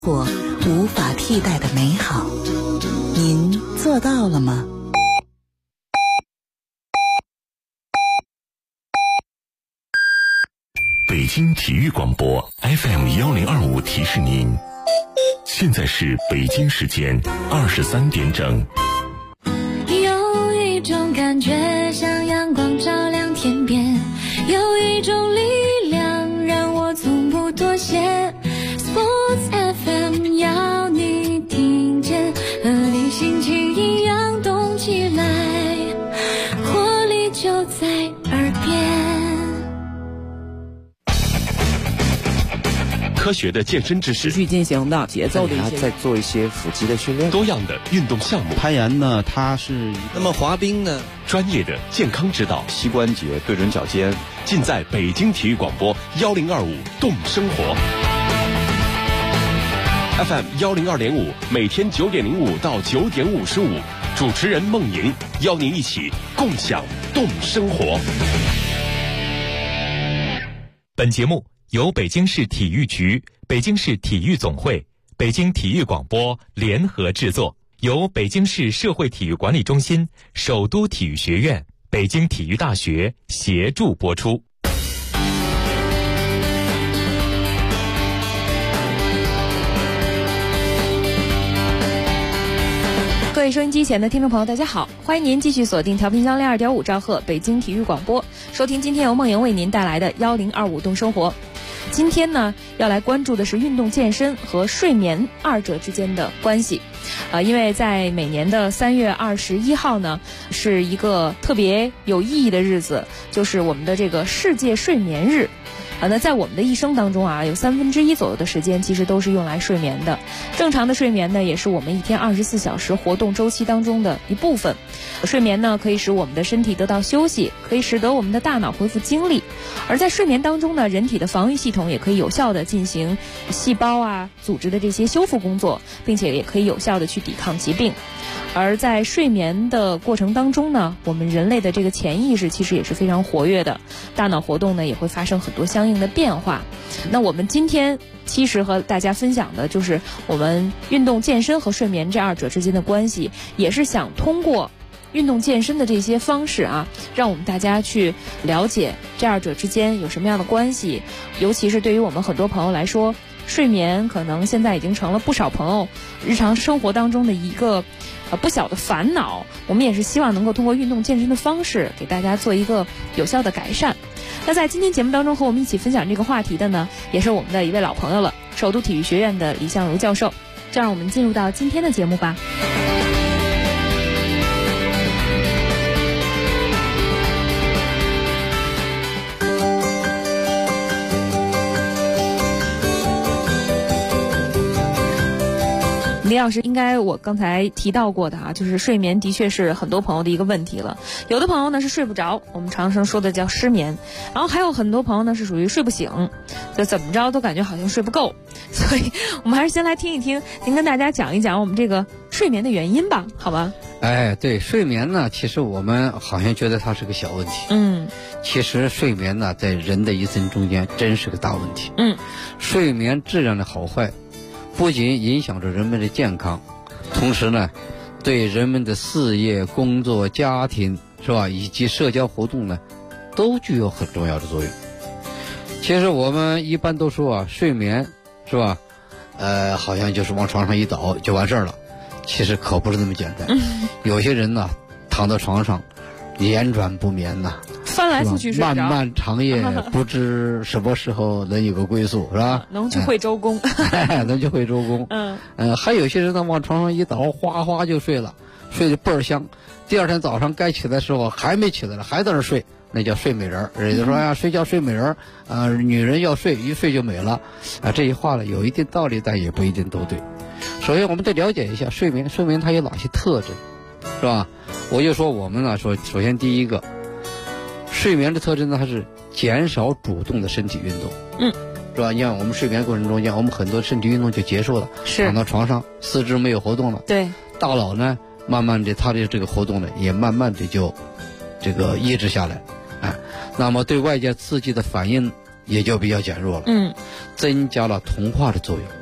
过无法替代的美好，您做到了吗？ 北京体育广播 FM1025提示您，现在是北京时间23点整。 有一种感觉像阳光照亮天边，有一种力量让我从不妥协。 Sports FM 要你听见，和你心情一样动起来，活力就在耳边。 科学的健身知识， 持续进行的节奏的一些， 再做一些腹肌的训练， 多样的运动项目， 攀岩呢，它是那么滑冰呢， 专业的健康指导， 膝关节对准脚尖， 尽在北京体育广播1025动生活 FM102.5，每天9点05到9点55，主持人孟莹邀您一起共享动生活。 本节目由北京市体育局、北京市体育总会、北京体育广播联合制作，由北京市社会体育管理中心、首都体育学院、北京体育大学协助播出。 各位收音机前的听众朋友，大家好，欢迎您继续锁定调频102.5兆赫北京体育广播，收听今天由孟莹为您带来的1025动生活。今天呢，要来关注的是运动健身和睡眠二者之间的关系。因为在每年的3月21号呢，是一个特别有意义的日子，就是我们的这个世界睡眠日。那在我们的一生当中啊，有1/3左右的时间其实都是用来睡眠的。正常的睡眠呢，也是我们一天24小时活动周期当中的一部分。睡眠呢，可以使我们的身体得到休息，可以使得我们的大脑恢复精力。而在睡眠当中呢，人体的防御系统也可以有效的进行细胞啊、组织的这些修复工作，并且也可以有效的去抵抗疾病。而在睡眠的过程当中呢，我们人类的这个潜意识其实也是非常活跃的，大脑活动呢也会发生很多相应的变化。那我们今天其实和大家分享的就是我们运动健身和睡眠这二者之间的关系，也是想通过运动健身的这些方式啊，让我们大家去了解这二者之间有什么样的关系。尤其是对于我们很多朋友来说，睡眠可能现在已经成了不少朋友日常生活当中的一个不小的烦恼。我们也是希望能够通过运动健身的方式给大家做一个有效的改善。那在今天节目当中和我们一起分享这个话题的呢，也是我们的一位老朋友了，首都体育学院的李相如教授。就让我们进入到今天的节目吧。李老师，应该我刚才提到过的啊，就是睡眠的确是很多朋友的一个问题了。有的朋友呢是睡不着，我们常常说的叫失眠，然后还有很多朋友呢是属于睡不醒，就怎么着都感觉好像睡不够。所以我们还是先来听一听您跟大家讲一讲我们这个睡眠的原因吧，好吧？ 对，睡眠呢，其实我们好像觉得它是个小问题。其实睡眠呢，在人的一生中间真是个大问题。睡眠质量的好坏不仅影响着人们的健康，同时呢，对人们的事业、工作、家庭是吧，以及社交活动呢，都具有很重要的作用。其实我们一般都说啊，睡眠是吧，好像就是往床上一倒就完事儿了。其实可不是那么简单。有些人呢，躺到床上连转不眠呐， 翻来覆去睡不着， 漫漫长夜不知什么时候能有个归宿，是吧？ 能去会周公。 能去会周公。还有些人呢，往床上一倒，哗哗就睡了，睡得倍儿香。第二天早上该起来的时候还没起来了，还在那睡，那叫睡美人。人家说呀，睡觉睡美人，女人要睡，一睡就美了。这句话呢有一定道理，但也不一定都对。首先我们得了解一下睡眠它有哪些特征，是吧？我就说我们呢说，首先第一个，睡眠的特征呢，它是减少主动的身体运动。是吧？你看我们睡眠过程中间，我们很多身体运动就结束了，躺到床上，四肢没有活动了。 对， 大脑呢，慢慢的它的这个活动呢，也慢慢的就这个抑制下来。那么对外界刺激的反应也就比较减弱了。增加了同化的作用。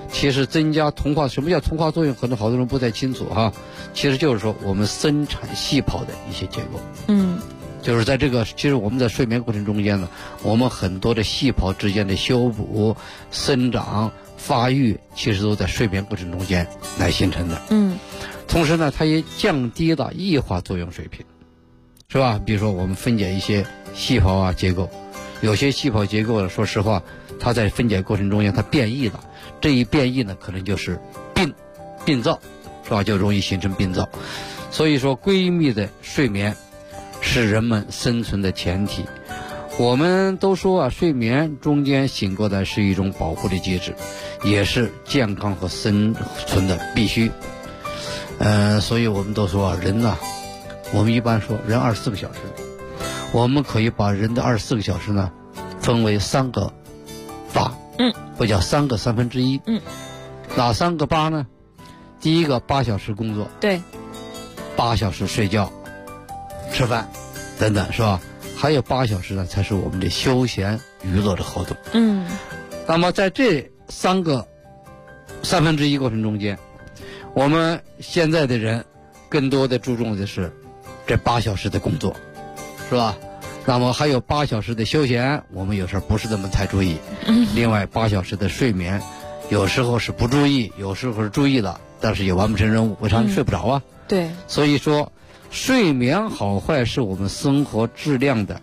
其实增加同化，什么叫同化作用？可能好多人不太清楚哈。其实就是说我们生产细胞的一些结构。就是在这个，其实我们在睡眠过程中间呢，我们很多的细胞之间的修补、生长、发育，其实都在睡眠过程中间来形成的。同时呢，它也降低了异化作用水平，是吧？比如说我们分解一些细胞啊结构，有些细胞结构呢，说实话，它在分解过程中间它变异了，这一变异呢，可能就是病灶，是吧？就容易形成病灶。所以说，规律的睡眠是人们生存的前提。我们都说啊，睡眠中间醒过来是一种保护的机制，也是健康和生存的必须。所以我们都说啊，人呐，我们一般说人24个小时，我们可以把人的24个小时呢分为3个8，或叫3个1/3。哪3个8呢？第一个8小时工作，对，8小时睡觉、吃饭等等，是吧？还有8小时呢，才是我们的休闲娱乐的活动。那么在这3个1/3过程中间，我们现在的人更多的注重的是这8小时的工作，是吧？那么还有8小时的休闲，我们有时候不是那么太注意。另外8小时的睡眠，有时候是不注意，有时候是注意了，但是也完不成任务，为啥？睡不着啊。对。所以说，睡眠好坏是我们生活质量的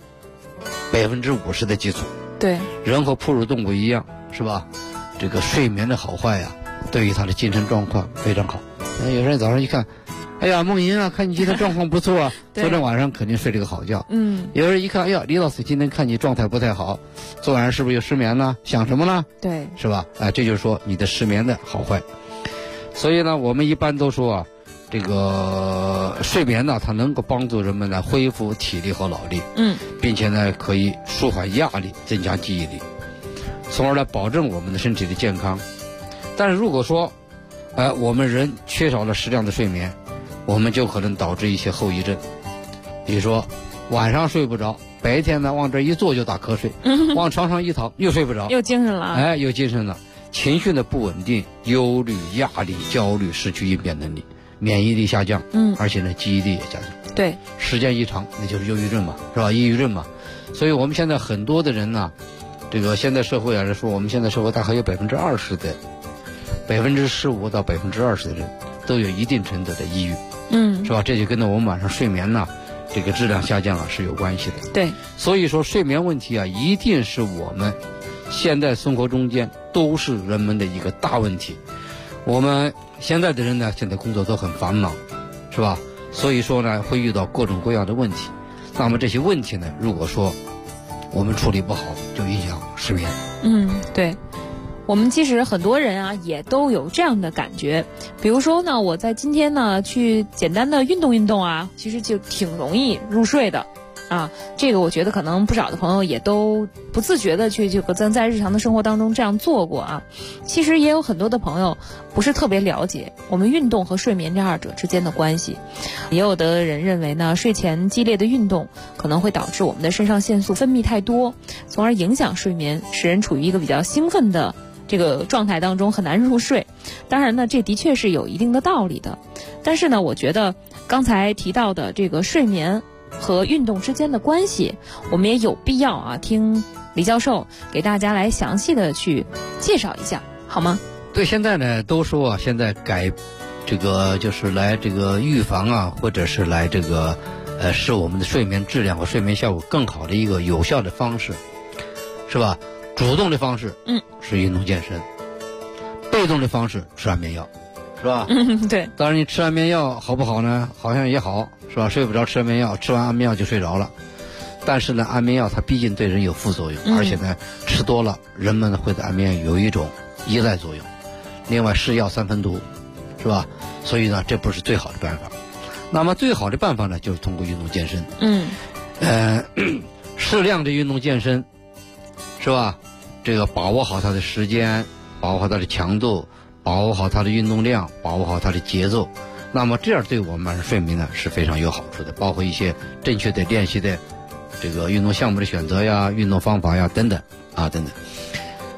50%的基础。对。人和哺乳动物一样，是吧？这个睡眠的好坏呀，对于他的精神状况非常好。有人早上一看，哎呀，梦莹啊，看你今天状况不错啊，昨天晚上肯定睡了个好觉。有人一看，哎呀，李老师今天看你状态不太好，昨晚上是不是有失眠呢？想什么呢？对，是吧？这就是说你的失眠的好坏。所以呢，我们一般都说啊，这个睡眠呢，它能够帮助人们来恢复体力和脑力，并且呢，可以舒缓压力，增加记忆力，从而来保证我们的身体的健康。但是如果说我们人缺少了适量的睡眠，我们就可能导致一些后遗症，比如说晚上睡不着，白天呢往这一坐就打瞌睡，往床上一躺又睡不着，又精神了，又精神了，情绪的不稳定、忧虑、压力、焦虑，失去应变能力，免疫力下降，而且呢记忆力也下降。对，时间一长那就是忧郁症嘛，是吧？抑郁症嘛。所以我们现在很多的人呢，这个现在社会来说，我们现在社会大概有20%的，15%到20%的人都有一定程度的抑郁，是吧？这就跟着我们晚上睡眠呢，这个质量下降了是有关系的。对，所以说睡眠问题啊，一定是我们现代生活中间都是人们的一个大问题。我们现在的人呢，现在工作都很繁忙，是吧？所以说呢，会遇到各种各样的问题。那么这些问题呢，如果说我们处理不好，就影响失眠。对。我们其实很多人啊也都有这样的感觉，比如说呢，我在今天呢去简单的运动运动啊，其实就挺容易入睡的啊。这个我觉得可能不少的朋友也都不自觉的去咱在日常的生活当中这样做过啊。其实也有很多的朋友不是特别了解我们运动和睡眠这二者之间的关系。也有的人认为呢，睡前激烈的运动可能会导致我们的肾上腺素分泌太多，从而影响睡眠，使人处于一个比较兴奋的这个状态当中，很难入睡。当然呢，这的确是有一定的道理的。但是呢，我觉得刚才提到的这个睡眠和运动之间的关系，我们也有必要啊，听李教授给大家来详细的去介绍一下，好吗？对，现在呢都说啊，现在这个就是来这个预防啊，或者是来这个使我们的睡眠质量和睡眠效果更好的一个有效的方式，是吧？主动的方式是运动健身，被动的方式吃安眠药，是吧？对。当然你吃安眠药好不好呢？好像也好，是吧？睡不着吃安眠药，吃完安眠药就睡着了。但是呢，安眠药它毕竟对人有副作用，而且呢吃多了人们会对安眠药有一种依赖作用。另外是药三分毒，是吧？所以呢这不是最好的办法。那么最好的办法呢就是通过运动健身。适量的运动健身，是吧？这个把握好它的时间，把握好它的强度，把握好它的运动量，把握好它的节奏，那么这样对我们晚上睡眠呢是非常有好处的。包括一些正确的练习的这个运动项目的选择呀、运动方法呀等等啊等等。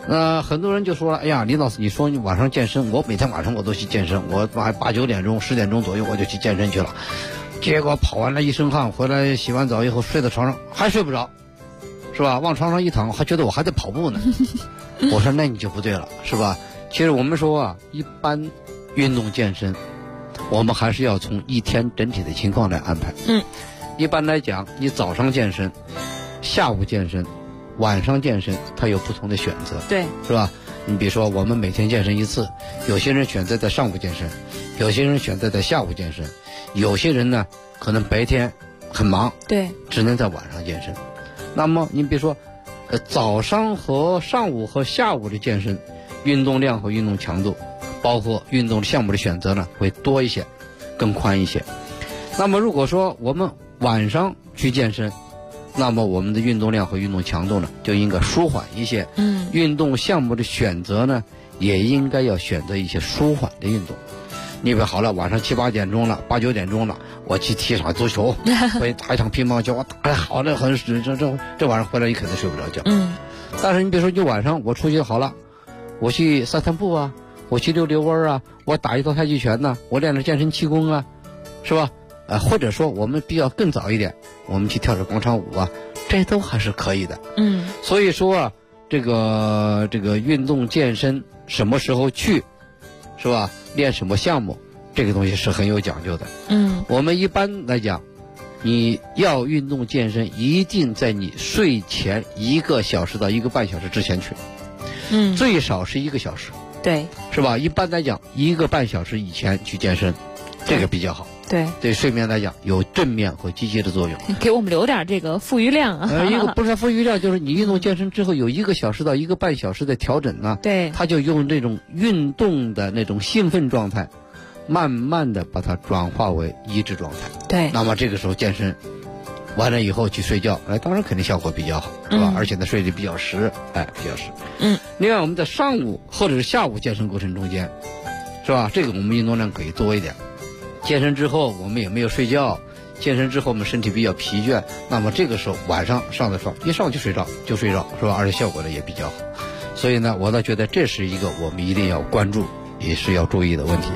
很多人就说了，哎呀，李老师，你说你晚上健身，我每天晚上我都去健身，我8、9点钟、10点钟左右我就去健身去了，结果跑完了一身汗，回来洗完澡以后睡到床上还睡不着，是吧？往床上一躺，还觉得我还在跑步呢。我说那你就不对了，是吧？其实我们说啊，一般运动健身，我们还是要从一天整体的情况来安排。一般来讲，你早上健身、下午健身、晚上健身，它有不同的选择， 对， 是吧？你比如说，我们每天健身一次，有些人选择在上午健身，有些人选择在下午健身，有些人呢可能白天很忙， 对， 只能在晚上健身。那么你比如说，早上和上午和下午的健身，运动量和运动强度，包括运动项目的选择呢，会多一些，更宽一些。那么如果说我们晚上去健身，那么我们的运动量和运动强度呢，就应该舒缓一些。运动项目的选择呢，也应该要选择一些舒缓的运动。你比如好了，晚上7、8点钟了，8、9点钟了，我去踢场足球，我打一场乒乓球，我打得好的很，这晚上回来你肯定睡不着觉。但是你比如说，就晚上我出去好了，我去散散步啊，我去溜弯啊，我打一套太极拳呐，我练点健身气功啊，是吧？或者说我们比较更早一点，我们去跳着广场舞啊，这都还是可以的。所以说啊，这个运动健身什么时候去，是吧？练什么项目，这个东西是很有讲究的。我们一般来讲，你要运动健身，一定在你睡前1个小时到1个半小时之前去。最少是1个小时。 对， 是吧？一般来讲，1个半小时以前去健身，这个比较好。对睡眠来讲有正面和积极的作用， 给我们留点这个富余量啊。 一个不是富余量，就是你运动健身之后有1个小时到1个半小时的调整呢， 对， 它就用这种运动的那种兴奋状态，慢慢的把它转化为抑制状态。 对， 那么这个时候健身完了以后去睡觉，当然肯定效果比较好，是吧？而且呢睡得比较实，比较实。另外我们在上午或者是下午健身过程中间，是吧？这个我们运动量可以多一点。健身之后我们也没有睡觉，健身之后我们身体比较疲倦，那么这个时候晚上上的床一上就睡着，是吧？而且效果呢也比较好。所以呢，我倒觉得这是一个我们一定要关注，也是要注意的问题。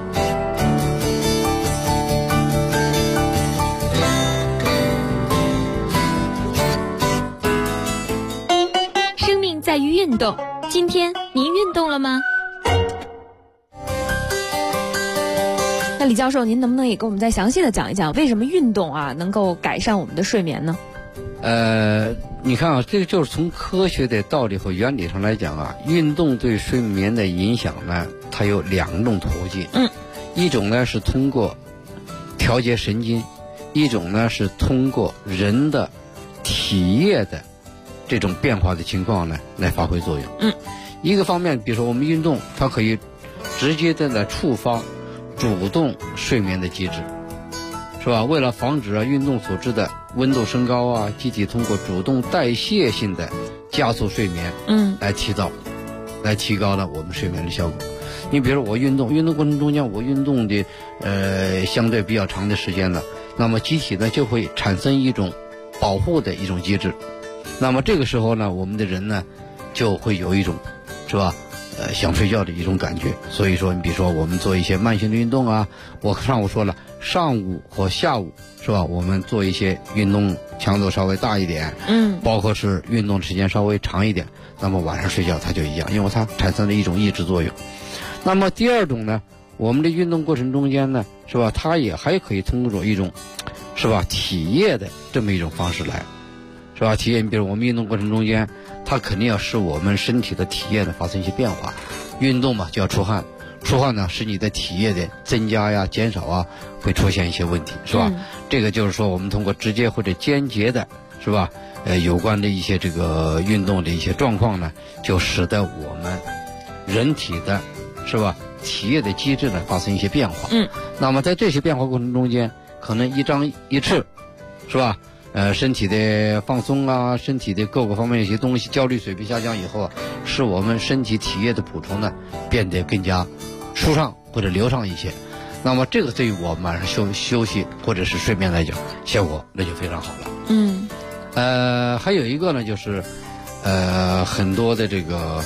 生命在于运动，今天您运动了吗？ 那李教授，您能不能也给我们再详细的讲一讲，为什么运动啊能够改善我们的睡眠呢？ 你看啊，这个就是从科学的道理和原理上来讲啊，运动对睡眠的影响呢，它有2种途径。一种呢是通过调节神经，一种呢是通过人的体液的这种变化的情况呢来发挥作用。一个方面，比如说我们运动，它可以直接的来触发主动睡眠的机制，是吧？为了防止运动所致的温度升高啊，机体通过主动代谢性的加速睡眠，来提高了我们睡眠的效果。你比如说我运动过程中间，我运动的相对比较长的时间了，那么机体呢就会产生一种保护的一种机制，那么这个时候呢，我们的人呢就会有一种，是吧？想睡觉的一种感觉。所以说你比如说我们做一些慢性的运动啊，我上午说了，上午和下午，是吧？我们做一些运动强度稍微大一点，包括是运动时间稍微长一点，那么晚上睡觉它就一样，因为它产生了一种抑制作用。那么第二种呢，我们的运动过程中间呢，是吧？它也还可以通过一种，是吧？体液的这么一种方式来，是吧？体液，比如我们运动过程中间，它肯定要使我们身体的体液呢发生一些变化。运动嘛就要出汗，出汗呢使你的体液的增加呀、减少啊，会出现一些问题，是吧？这个就是说我们通过直接或者间接的，是吧？有关的一些这个运动的一些状况呢，就使得我们人体的，是吧？体液的机制呢发生一些变化。那么在这些变化过程中间，可能一张一弛，是吧？身体的放松啊，身体的各个方面一些东西，焦虑水平下降以后啊，使我们身体体液的补充呢变得更加舒畅或者流畅一些。那么这个对于我们晚上休息或者是睡眠来讲，效果那就非常好了。还有一个呢，就是很多的这个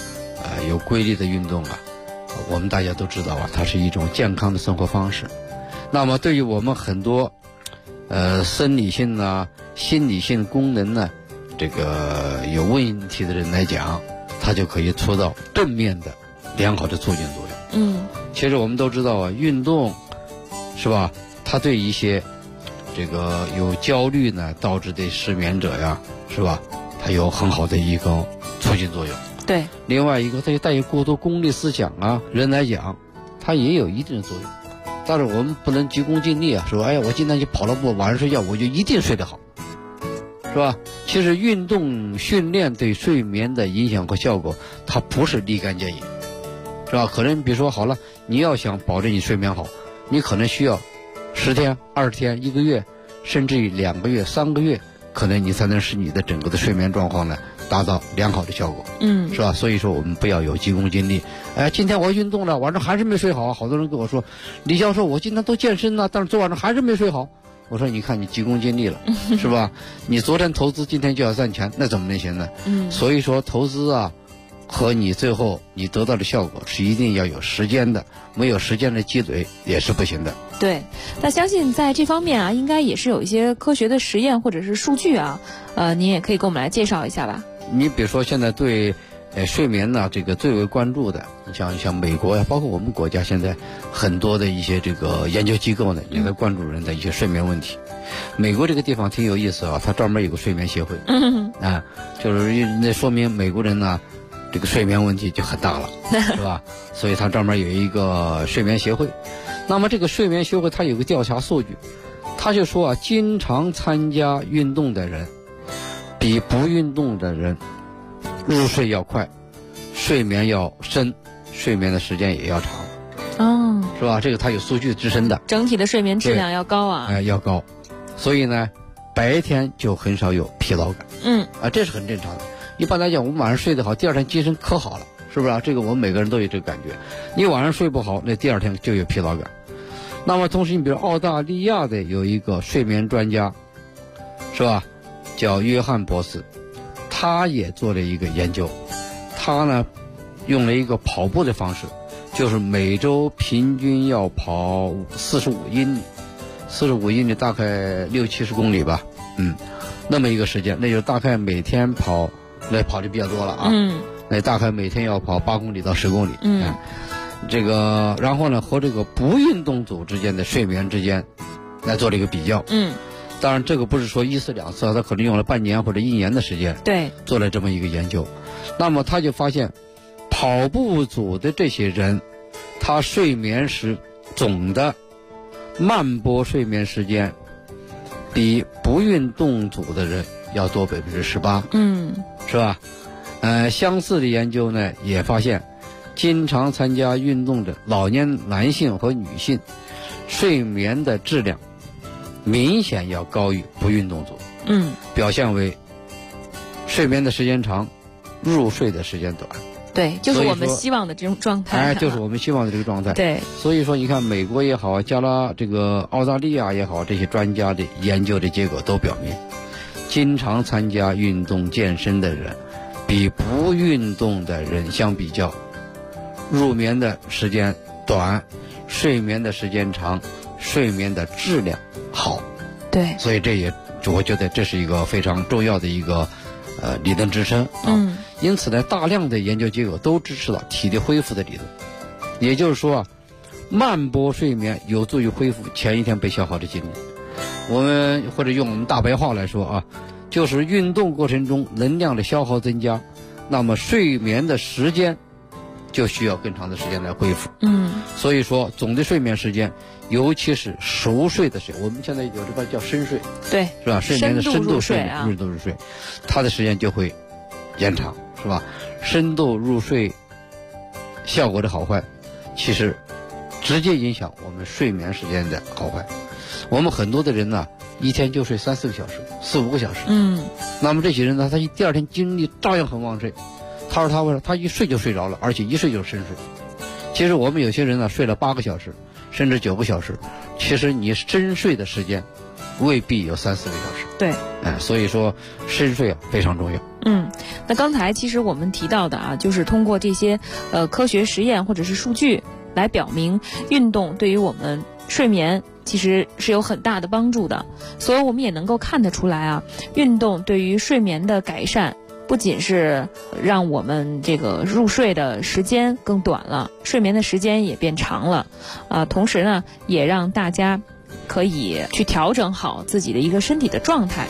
有规律的运动啊，我们大家都知道啊，它是一种健康的生活方式。那么对于我们很多生理性啊、心理性功能呢，这个有问题的人来讲，它就可以起到正面的良好的促进作用。其实我们都知道啊，运动是吧，它对一些这个有焦虑呢导致的失眠者呀，是吧，它有很好的一个促进作用。 对， 另外一个它带有过多功利思想啊，人来讲它也有一定的作用。但是我们不能急功近利啊，说哎呀我今天去跑了步，晚上睡觉我就一定睡得好，是吧？其实运动训练对睡眠的影响和效果它不是立竿见影，是吧？可能比如说好了，你要想保证你睡眠好，你可能需要10天、20天、1个月，甚至于2个月、3个月，可能你才能使你的整个的睡眠状况呢达到良好的效果，是吧？所以说我们不要有急功近利。哎，今天我运动了，晚上还是没睡好。好多人跟我说，李教授，我今天都健身了，但是昨晚上还是没睡好。我说，你看你急功近利了，是吧？你昨天投资，今天就要赚钱，那怎么能行呢？所以说投资啊，和你最后你得到的效果是一定要有时间的，没有时间的积累也是不行的。 对，那相信在这方面啊，应该也是有一些科学的实验或者是数据啊，您也可以给我们来介绍一下吧。 你比如说现在对睡眠呢这个最为关注的，像美国呀，包括我们国家现在很多的一些这个研究机构呢也在关注人的一些睡眠问题。美国这个地方挺有意思啊，它专门有个睡眠协会，就是那说明美国人呢这个睡眠问题就很大了，是吧？所以它专门有一个睡眠协会。那么这个睡眠协会它有个调查数据，他就说啊，经常参加运动的人比不运动的人入睡要快，睡眠要深，睡眠的时间也要长，是吧？这个它有数据支撑的， 整体的睡眠质量要高啊， 要高。所以呢，白天就很少有疲劳感，这是很正常的。一般来讲，我们晚上睡得好，第二天精神可好了，是不是啊？这个我们每个人都有这个感觉。你晚上睡不好，那第二天就有疲劳感。那么同时，你比如澳大利亚的有一个睡眠专家，是吧？叫约翰博士，他也做了一个研究，他呢用了一个跑步的方式，就是每周平均要跑45英里，45英里大概60-70公里吧，那么一个时间，那就大概每天跑，那跑的比较多了啊，那大概每天要跑8公里到10公里，这个然后呢和这个不运动组之间的睡眠之间来做了一个比较，当然这个不是说1次2次，他可能用了半年或者1年的时间， 对， 做了这么一个研究。那么他就发现跑步组的这些人，他睡眠时总的慢波睡眠时间比不运动组的人要多18%，是吧？相似的研究呢也发现，经常参加运动的老年男性和女性睡眠的质量明显要高于不运动组，表现为睡眠的时间长，入睡的时间短。 对，就是我们希望的这种状态。 就是我们希望的这个状态。 对， 所以说你看美国也好，这个澳大利亚也好，这些专家的研究的结果都表明，经常参加运动健身的人，比不运动的人相比较，入眠的时间短，睡眠的时间长，睡眠的质量好。 对， 所以这也我觉得这是一个非常重要的一个理论支撑。因此呢，大量的研究结果都支持了体力恢复的理论，也就是说啊，慢波睡眠有助于恢复前一天被消耗的精力。我们或者用我们大白话来说啊，就是运动过程中能量的消耗增加，那么睡眠的时间就需要更长的时间来恢复。所以说总的睡眠时间，尤其是熟睡的时间，我们现在有这个叫深睡， 对， 是吧？睡眠的深度睡啊， 深度入睡，它的时间就会延长，是吧？深度入睡效果的好坏，其实直接影响我们睡眠时间的好坏。我们很多的人呢，一天就睡3-4个小时，4-5个小时。那么这些人呢，他第二天精力照样很旺盛。他说他为什么？他一睡就睡着了，而且一睡就是深睡。其实我们有些人呢，睡了8个小时，甚至9个小时，其实你深睡的时间未必有3-4个小时。 对， 所以说深睡非常重要。 那刚才其实我们提到的就是通过这些科学实验或者是数据来表明，运动对于我们睡眠其实是有很大的帮助的。所以我们也能够看得出来运动对于睡眠的改善，不仅是让我们这个入睡的时间更短了，睡眠的时间也变长了，同时呢，也让大家可以去调整好自己的一个身体的状态。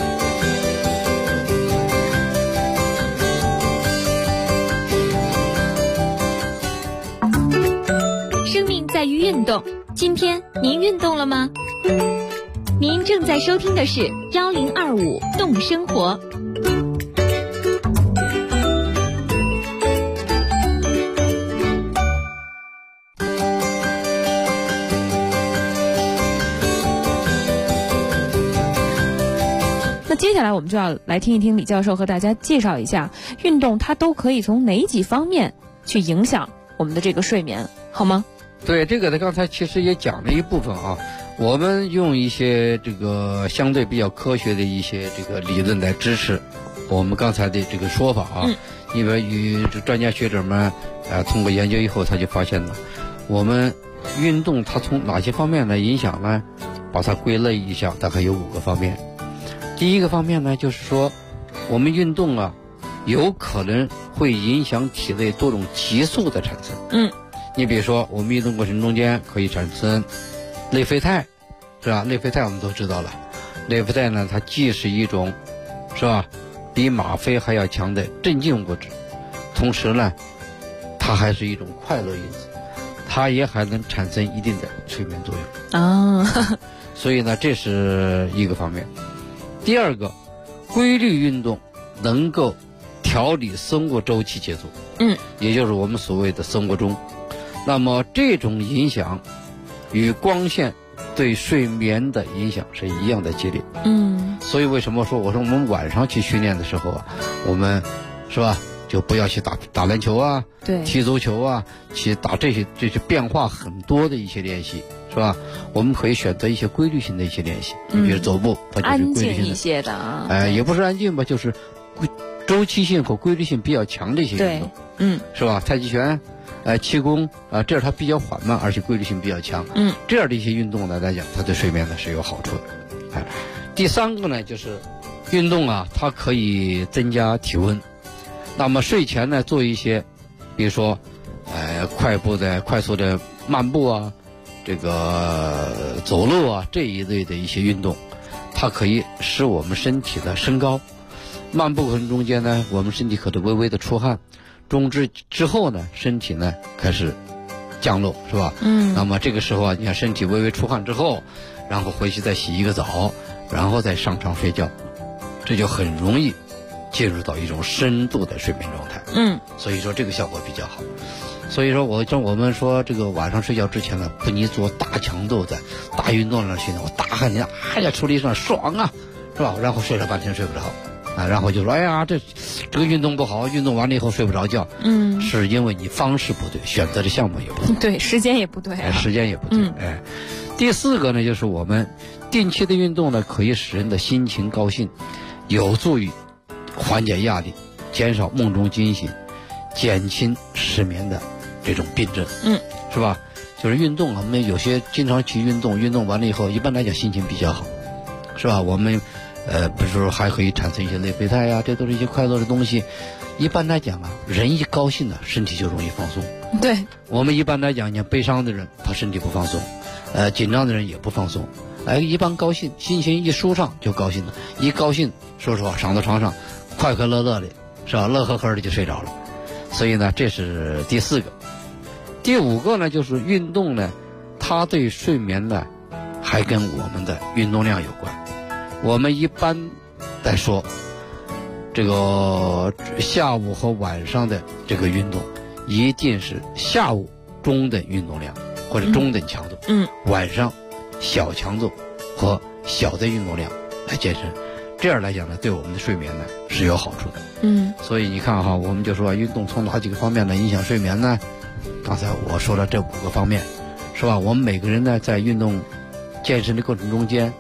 生命在于运动，今天您运动了吗？您正在收听的是1025动生活。 那接下来我们就要来听一听李教授和大家介绍一下，运动它都可以从哪几方面去影响我们的这个睡眠，好吗？ 对，这个呢，刚才其实也讲了一部分我们用一些这个相对比较科学的一些这个理论来支持我们刚才的这个说法因为与专家学者们通过研究以后，他就发现了我们运动它从哪些方面来影响呢？把它归类一下，大概有5个方面。第一个方面呢，就是说我们运动有可能会影响体内多种激素的产生。你比如说我们运动过程中间可以产生内啡肽，是吧？内啡肽我们都知道了，内啡肽呢，它既是一种是吧比吗啡还要强的镇静物质，同时呢它还是一种快乐因子，它也还能产生一定的催眠作用所以呢这是一个方面。第二个，规律运动能够调理生活周期节奏，也就是我们所谓的生物钟。那么这种影响与光线对睡眠的影响是一样的激烈。所以为什么说我们晚上去训练的时候我们是吧就不要去打篮球对， 踢足球去打这些变化很多的一些练习，是吧？我们可以选择一些规律性的一些练习，你比如走步，它就是规律性的， 安静一些的也不是安静吧，就是周期性和规律性比较强的一些运动，是吧？太极拳气功这样它比较缓慢，而且规律性比较强，这样的一些运动呢来讲，它对睡眠呢是有好处的。第三个呢，就是运动它可以增加体温。那么睡前呢做一些比如说快速的漫步这个走路这一类的一些运动，它可以使我们身体的升高。漫步过程中间呢，我们身体可能微微的出汗，之后呢身体呢开始降落，是吧？那么这个时候你看身体微微出汗之后，然后回去再洗一个澡，然后再上床睡觉，这就很容易进入到一种深度的睡眠状态。所以说这个效果比较好。所以说我们说这个晚上睡觉之前呢，不宜做大强度的大运动训练，我大汗你出力上爽是吧？然后睡了半天睡不着然后就说这个运动不好，运动完了以后睡不着觉。是因为你方式不对，选择的项目也不对， 对，时间也不对时间也不对。第四个呢，就是我们定期的运动呢，可以使人的心情高兴，有助于缓解压力，减少梦中惊醒，减轻失眠的这种病症。是吧？就是运动我们有些经常去运动完了以后，一般来讲心情比较好，是吧？我们比如说还可以产生一些内啡肽这都是一些快乐的东西。一般来讲人一高兴身体就容易放松。 对， 我们一般来讲，你悲伤的人他身体不放松，紧张的人也不放松。一般高兴，心情一舒畅就高兴了，一高兴说实话上到床上快快乐乐的，是吧？乐呵呵的就睡着了。所以呢这是第四个。第五个呢，就是运动呢它对睡眠呢还跟我们的运动量有关。我们一般来说这个下午和晚上的这个运动一定是下午中等运动量或者中等强度，晚上小强度和小的运动量来健身，这样来讲呢对我们的睡眠呢是有好处的。所以你看我们就说运动从哪几个方面来影响睡眠呢？刚才我说了这5个方面，是吧？我们每个人呢在运动健身的过程中间，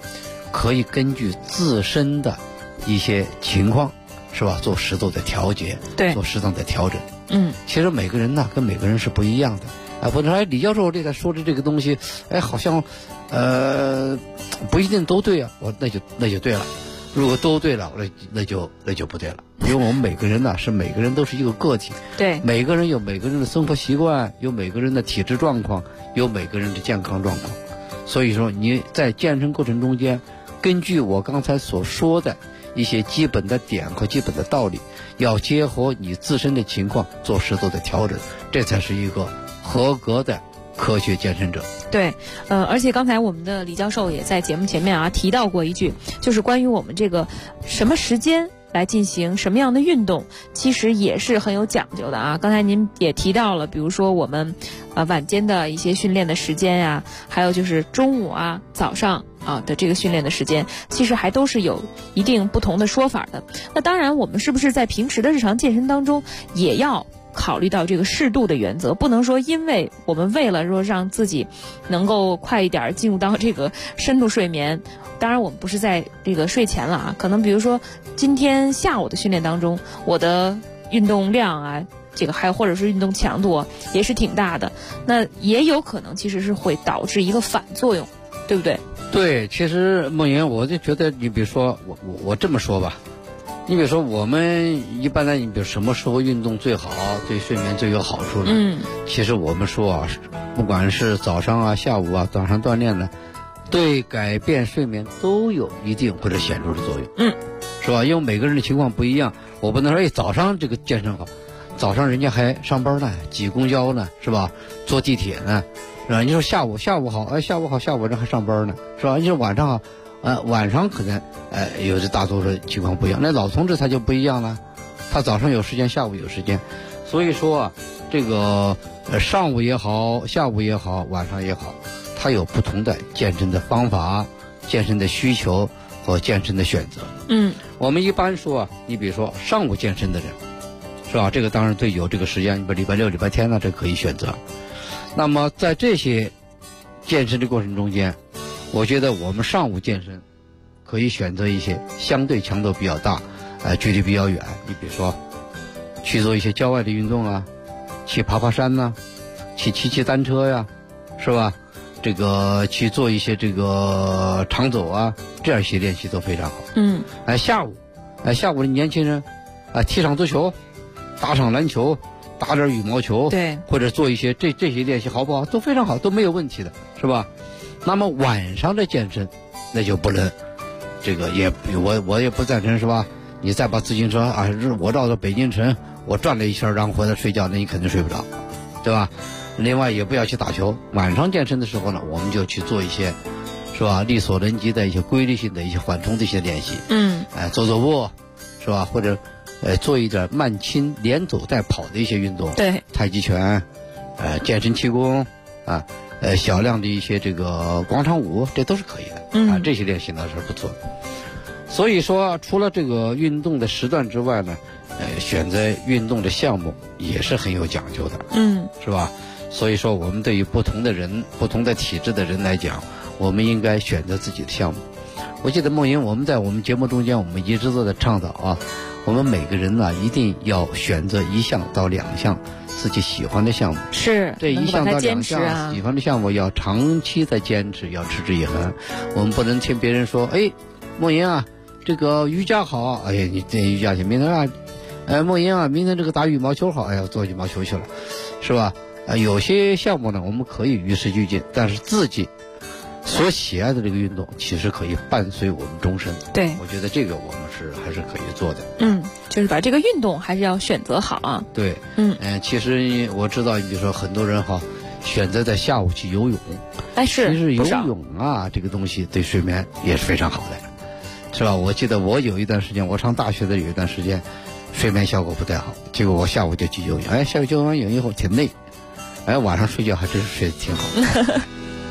可以根据自身的一些情况，是吧，做适度的调节， 对， 做适当的调整。其实每个人呢跟每个人是不一样的。不能说李教授这个说的这个东西，好像不一定都对啊。那就对了。如果都对了，那就不对了。因为我们每个人呢每个人都是一个个体， 对， 每个人有每个人的生活习惯，有每个人的体质状况，有每个人的健康状况。所以说你在健身过程中间，根据我刚才所说的一些基本的点和基本的道理，要结合你自身的情况做适度的调整，这才是一个合格的科学健身者。 对，而且刚才我们的李教授也在节目前面提到过一句，就是关于我们这个什么时间来进行什么样的运动，其实也是很有讲究的啊。刚才您也提到了，比如说我们晚间的一些训练的时间呀，还有就是中午早上的这个训练的时间，其实还都是有一定不同的说法的。那当然，我们是不是在平时的日常健身当中也要考虑到这个适度的原则，不能说因为我们为了说让自己能够快一点进入到这个深度睡眠，当然我们不是在这个睡前了可能比如说今天下午的训练当中，我的运动量这个还有或者是运动强度也是挺大的，那也有可能其实是会导致一个反作用，对不对？ 对，其实梦莹，我就觉得你比如说我这么说吧，你比如说我们一般的，你比如什么时候运动最好，对睡眠最有好处呢？其实我们说不管是早上下午早上锻炼呢，对改变睡眠都有一定或者显著的作用。是吧？因为每个人的情况不一样，我不能说早上这个健身好，早上人家还上班呢，挤公交呢，是吧？坐地铁呢，是吧？你说下午好，下午人还上班呢，是吧？你说晚上好。晚上可能有的大多数情况不一样，那老同志他就不一样了，他早上有时间，下午有时间，所以说这个上午也好，下午也好，晚上也好，他有不同的健身的方法、健身的需求和健身的选择。我们一般说你比如说上午健身的人，是吧？这个当然对有这个时间，你比如礼拜六、礼拜天呢，这可以选择。那么在这些健身的过程中间，我觉得我们上午健身可以选择一些相对强度比较大，距离比较远。你比如说去做一些郊外的运动去爬山呐，去骑单车呀，是吧？这个去做一些这个长走这样一些练习都非常好。下午的年轻人踢场足球，打场篮球，打点羽毛球， 对， 或者做一些这些练习好不好？都非常好，都没有问题的，是吧？那么晚上的健身，那就不能，这个我也不赞成，是吧？你再把自行车我绕到北京城，我转了一圈，然后回来睡觉，那你肯定睡不着，对吧？另外也不要去打球。晚上健身的时候呢，我们就去做一些，是吧？力所能及的一些规律性的一些缓冲的一些练习。走步，是吧？或者做一点慢轻连走带跑的一些运动。 对， 太极拳，健身气功小量的一些这个广场舞，这都是可以的。这些练习呢是不错的。所以说，除了这个运动的时段之外呢，选择运动的项目也是很有讲究的。是吧？所以说，我们对于不同的人、不同的体质的人来讲，我们应该选择自己的项目。我记得梦莹，我们在我们节目中间，我们一直都在倡导我们每个人呢一定要选择1项到2项自己喜欢的项目， 是这1项到2项喜欢的项目要长期的坚持，要持之以恒。我们不能听别人说，梦莹这个瑜伽好，你这瑜伽去，明天梦莹明天这个打羽毛球好，做羽毛球去了，是吧？有些项目呢我们可以与时俱进，但是自己所喜爱的这个运动其实可以伴随我们终身。 对， 我觉得这个我们还是可以做的。 就是把这个运动还是要选择好对，其实我知道，你比如说很多人选择在下午去游泳， 是， 其实游泳这个东西对睡眠也是非常好的，是吧？我记得我有一段时间，我上大学的有一段时间，睡眠效果不太好，结果我下午就去游泳，下午游完泳以后挺累，晚上睡觉还真是睡得挺好的。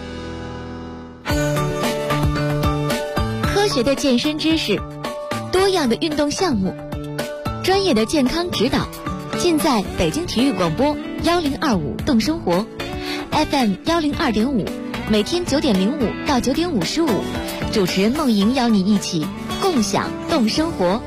科学的健身知识，多样的运动项目，专业的健康指导，尽在北京体育广播1025动生活 FM 102.5 每天9点05到9点55，主持人梦莹邀你一起共享动生活。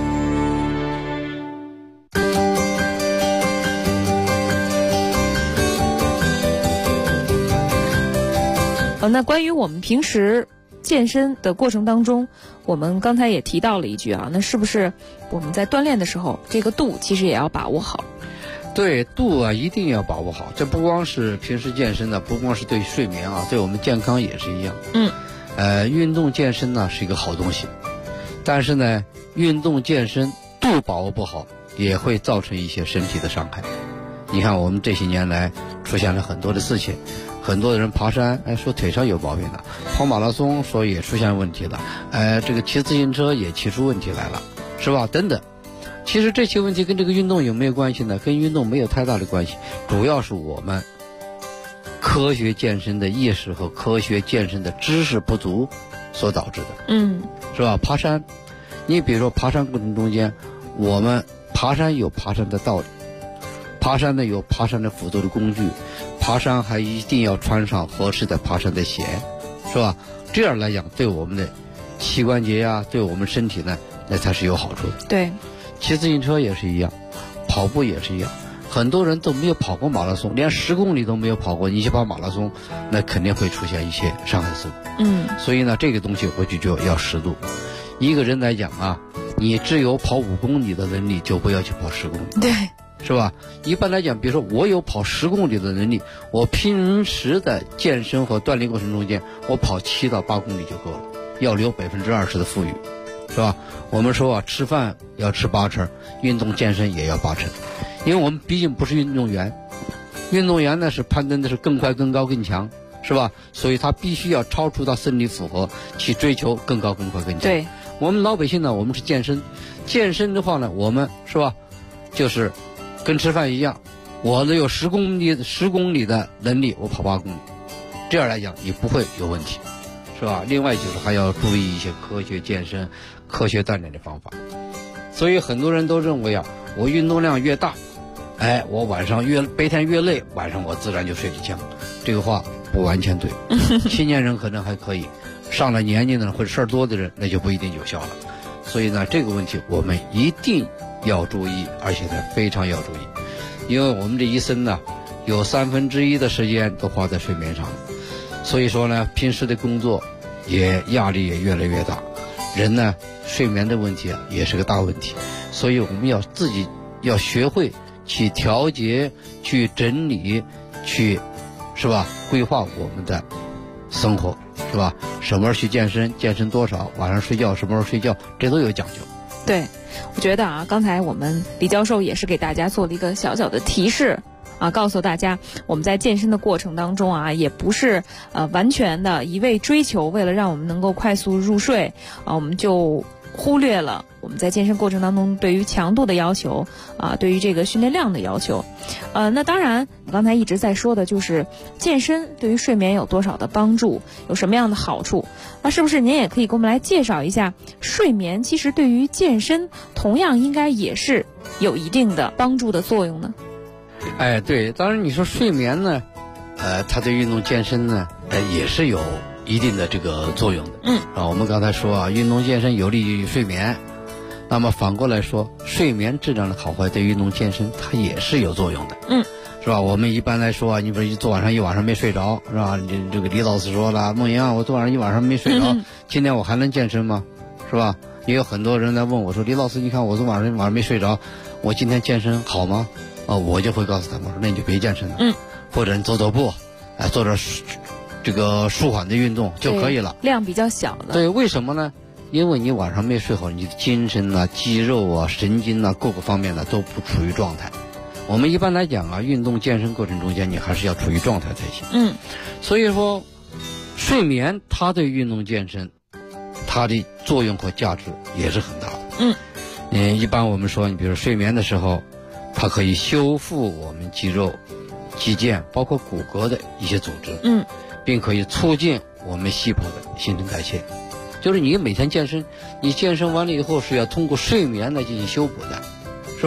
那关于我们平时健身的过程当中，我们刚才也提到了一句啊，那是不是我们在锻炼的时候，这个度其实也要把握好？ 对，度啊一定要把握好。这不光是平时健身的，不光是对睡眠啊，对我们健康也是一样。运动健身呢是一个好东西，但是呢，运动健身度把握不好，也会造成一些身体的伤害。你看我们这些年来出现了很多的事情，很多人爬山，说腿上有毛病了；跑马拉松说也出现问题了；这个骑自行车也骑出问题来了，是吧？等等。其实这些问题跟这个运动有没有关系呢？跟运动没有太大的关系，主要是我们科学健身的意识和科学健身的知识不足所导致的。是吧？爬山，你比如说爬山过程中间，我们爬山有爬山的道理，爬山呢有爬山的辅助的工具，爬山还一定要穿上合适的爬山的鞋，是吧？这样来讲，对我们的膝关节呀，对我们身体呢，那才是有好处的。 对。 骑自行车也是一样，跑步也是一样，很多人都没有跑过马拉松，连10公里都没有跑过，你去跑马拉松，那肯定会出现一些伤害事故。所以呢，这个东西回去就要适度。一个人来讲啊，你只有跑5公里的能力，就不要去跑10公里。 对， 是吧？一般来讲，比如说我有跑10公里的能力，我平时的健身和锻炼过程中间，我跑7到8公里就够了，要留20%的富裕。是吧？我们说啊，吃饭要吃8成，运动健身也要8成，因为我们毕竟不是运动员，运动员呢是攀登的是更快、更高、更强，是吧？所以他必须要超出到生理负荷，去追求更高、更快、更强。 对， 我们老百姓呢，我们是健身，健身的话呢，我们是吧，就是跟吃饭一样，我有10公里的能力，我跑8公里，这样来讲你不会有问题。是吧？另外就是还要注意一些科学健身、科学锻炼的方法。所以很多人都认为啊，我运动量越大，我晚上白天越累，晚上我自然就睡得香。这个话不完全对。青年人可能还可以，上了年纪的人或者事儿多的人，那就不一定有效了。所以呢，这个问题我们一定要注意，而且呢非常要注意，因为我们这一生呢，有1/3的时间都花在睡眠上了。所以说呢，平时的工作压力也越来越大，人呢睡眠的问题啊也是个大问题，所以我们自己要学会去调节、去整理、去是吧规划我们的生活，是吧？什么时候去健身，健身多少，晚上睡觉什么时候睡觉，这都有讲究。 对，我觉得啊，刚才我们李教授也是给大家做了一个小小的提示。告诉大家，我们在健身的过程当中啊，也不是完全的一味追求，为了让我们能够快速入睡我们就忽略了我们在健身过程当中对于强度的要求对于这个训练量的要求。那当然，刚才一直在说的就是健身对于睡眠有多少的帮助，有什么样的好处？那是不是您也可以给我们来介绍一下，睡眠其实对于健身同样应该也是有一定的帮助的作用呢？ 对，当然你说睡眠呢，它对运动健身呢，也是有一定的这个作用的。我们刚才说啊，运动健身有利于睡眠，那么反过来说，睡眠质量的好坏对运动健身它也是有作用的。是吧？我们一般来说啊，你比如昨晚上一晚上没睡着，是吧？这个李老师说了，梦莹，我昨晚上一晚上没睡着，今天我还能健身吗？是吧？也有很多人在问我说，李老师，你看我昨晚上没睡着，我今天健身好吗？我就会告诉他们说，那你就别健身了，或者你走走步，做点这个舒缓的运动就可以了， 量比较小的。 对，为什么呢？因为你晚上没睡好，你的精神啊、肌肉啊、神经啊各个方面呢都不处于状态。我们一般来讲啊，运动健身过程中间，你还是要处于状态才行。所以说，睡眠它对运动健身，它的作用和价值也是很大的。一般我们说，你比如睡眠的时候，它可以修复我们肌肉、肌腱，包括骨骼的一些组织，并可以促进我们细胞的新陈代谢。就是你每天健身，你健身完了以后是要通过睡眠来进行修补的，是吧？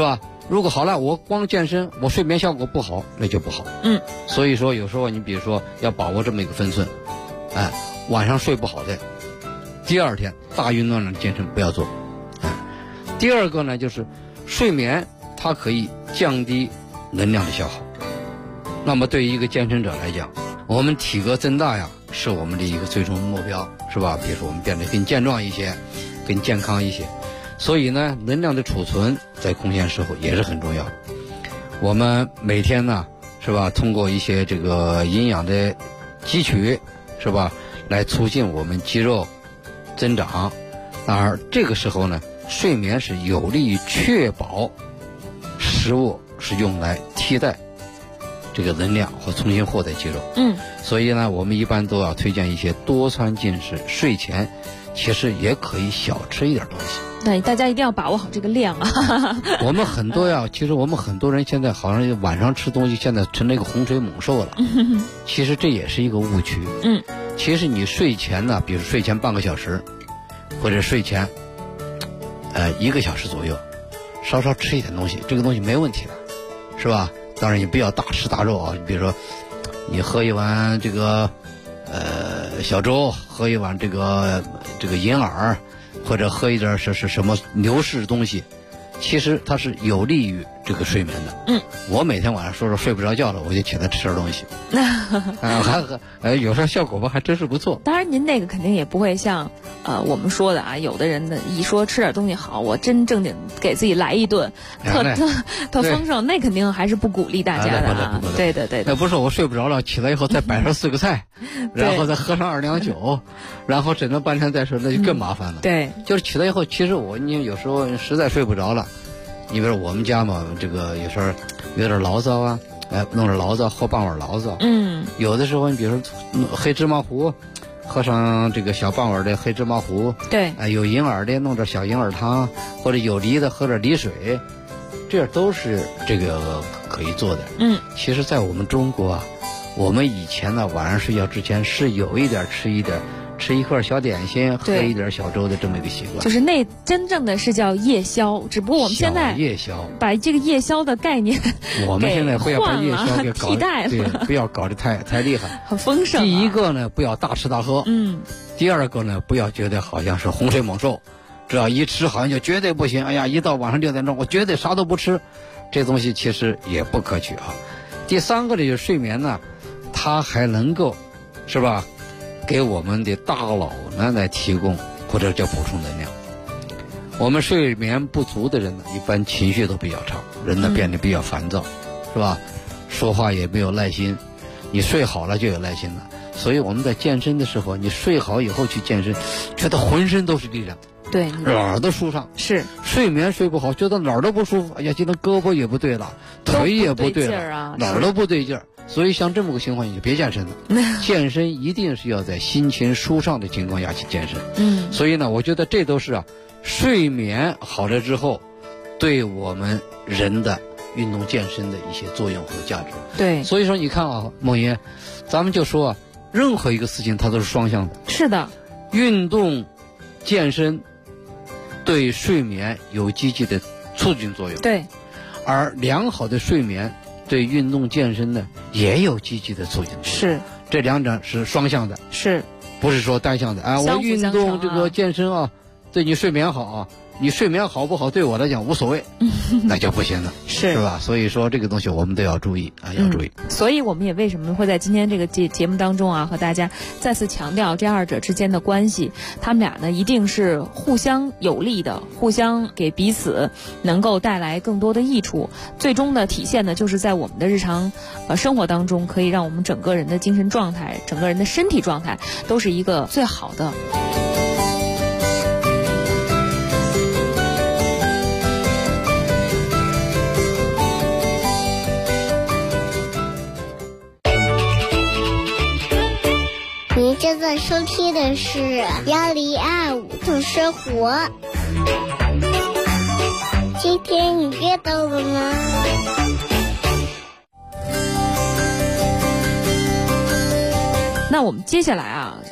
如果好了，我光健身，我睡眠效果不好，那就不好。所以说有时候你比如说要把握这么一个分寸，晚上睡不好的，第二天大运动量健身不要做。第二个呢，就是睡眠它可以降低能量的消耗。那么对于一个健身者来讲，我们体格增大呀，是我们的一个最终目标，是吧？比如说我们变得更健壮一些，更健康一些。所以呢，能量的储存在空闲时候也是很重要的。我们每天呢，是吧，通过一些这个营养的汲取，是吧，来促进我们肌肉增长。当然这个时候呢，睡眠是有利于确保食物是用来替代这个能量和重新获得肌肉。所以呢，我们一般都要推荐一些多餐进食，睡前其实也可以小吃一点东西。 对，大家一定要把握好这个量啊。 我们很多其实我们很多人现在好像晚上吃东西，现在成了一个洪水猛兽了。其实这也是一个误区。其实你睡前呢，比如睡前半个小时，或者睡前1个小时左右，稍稍吃一点东西，这个东西没问题的，是吧？当然你不要大吃大肉啊，你比如说你喝一碗这个小粥，喝一碗这个银耳，或者喝一点是什么牛市东西，其实它是有利于这个睡眠的。我每天晚上说睡不着觉了，我就起来吃点东西。有时候效果吧还真是不错。 当然您那个肯定也不会像我们说的啊，有的人呢一说吃点东西好，我真正经给自己来一顿特丰盛，那肯定还是不鼓励大家的啊。对的。 那不是我睡不着了，起来以后再摆上4个菜，然后再喝上2两酒，然后整了半天再说，那就更麻烦了。 对， 就是起来以后，其实你有时候实在睡不着了，你比如我们家嘛，这个有时候有点醪糟啊，弄点醪糟，喝半碗醪糟。有的时候你比如说黑芝麻糊，喝上这个小半碗的黑芝麻糊。 对， 有银耳的弄点小银耳汤，或者有梨的喝点梨水，这都是这个可以做的。其实在我们中国啊，我们以前呢晚上睡觉之前是有一点吃一块小点心，喝一点小粥的这么一个习惯。 就是那真正的是叫夜宵，只不过我们现在夜宵把这个夜宵的概念我们现在不要把夜宵给替代了， 对，不要搞得太厉害， 很丰盛。 第一个呢，不要大吃大喝。第二个呢，不要觉得好像是洪水猛兽，只要一吃好像就绝对不行。哎呀，一到晚上6点钟，我绝对啥都不吃，这东西其实也不可取啊。第三个呢，就是睡眠呢，它还能够，是吧，给我们的大脑呢来提供或者叫补充能量。我们睡眠不足的人呢，一般情绪都比较差，人呢变得比较烦躁，是吧？说话也没有耐心。你睡好了就有耐心了。所以我们在健身的时候，你睡好以后去健身，觉得浑身都是力量， 对， 哪儿都舒畅。 是睡眠睡不好，觉得哪儿都不舒服。哎呀，今天胳膊也不对了，腿也不对了，哪儿都不对劲儿。所以像这么个情况，你就别健身了。健身一定是要在心情舒畅的情况下去健身。所以呢，我觉得这都是睡眠好了之后，对我们人的运动健身的一些作用和价值。 对， 所以说你看啊，梦莹，咱们就说任何一个事情它都是双向的。 是的， 运动健身对睡眠有积极的促进作用。 对， 而良好的睡眠对运动健身呢也有积极的促进。 是， 这两者是双向的， 是不是说单向的啊？我运动这个健身啊，对你睡眠好啊，你睡眠好不好对我来讲无所谓，那就不行了，是吧？所以说这个东西我们都要注意啊，要注意。 所以我们也为什么会在今天这个节目当中啊，和大家再次强调这二者之间的关系，他们俩呢一定是互相有利的，互相给彼此能够带来更多的益处。最终的体现呢，就是在我们的日常生活当中，可以让我们整个人的精神状态、整个人的身体状态都是一个最好的。 您正在收听的是1025懂生活。今天你阅读了吗？ 那我们接下来啊，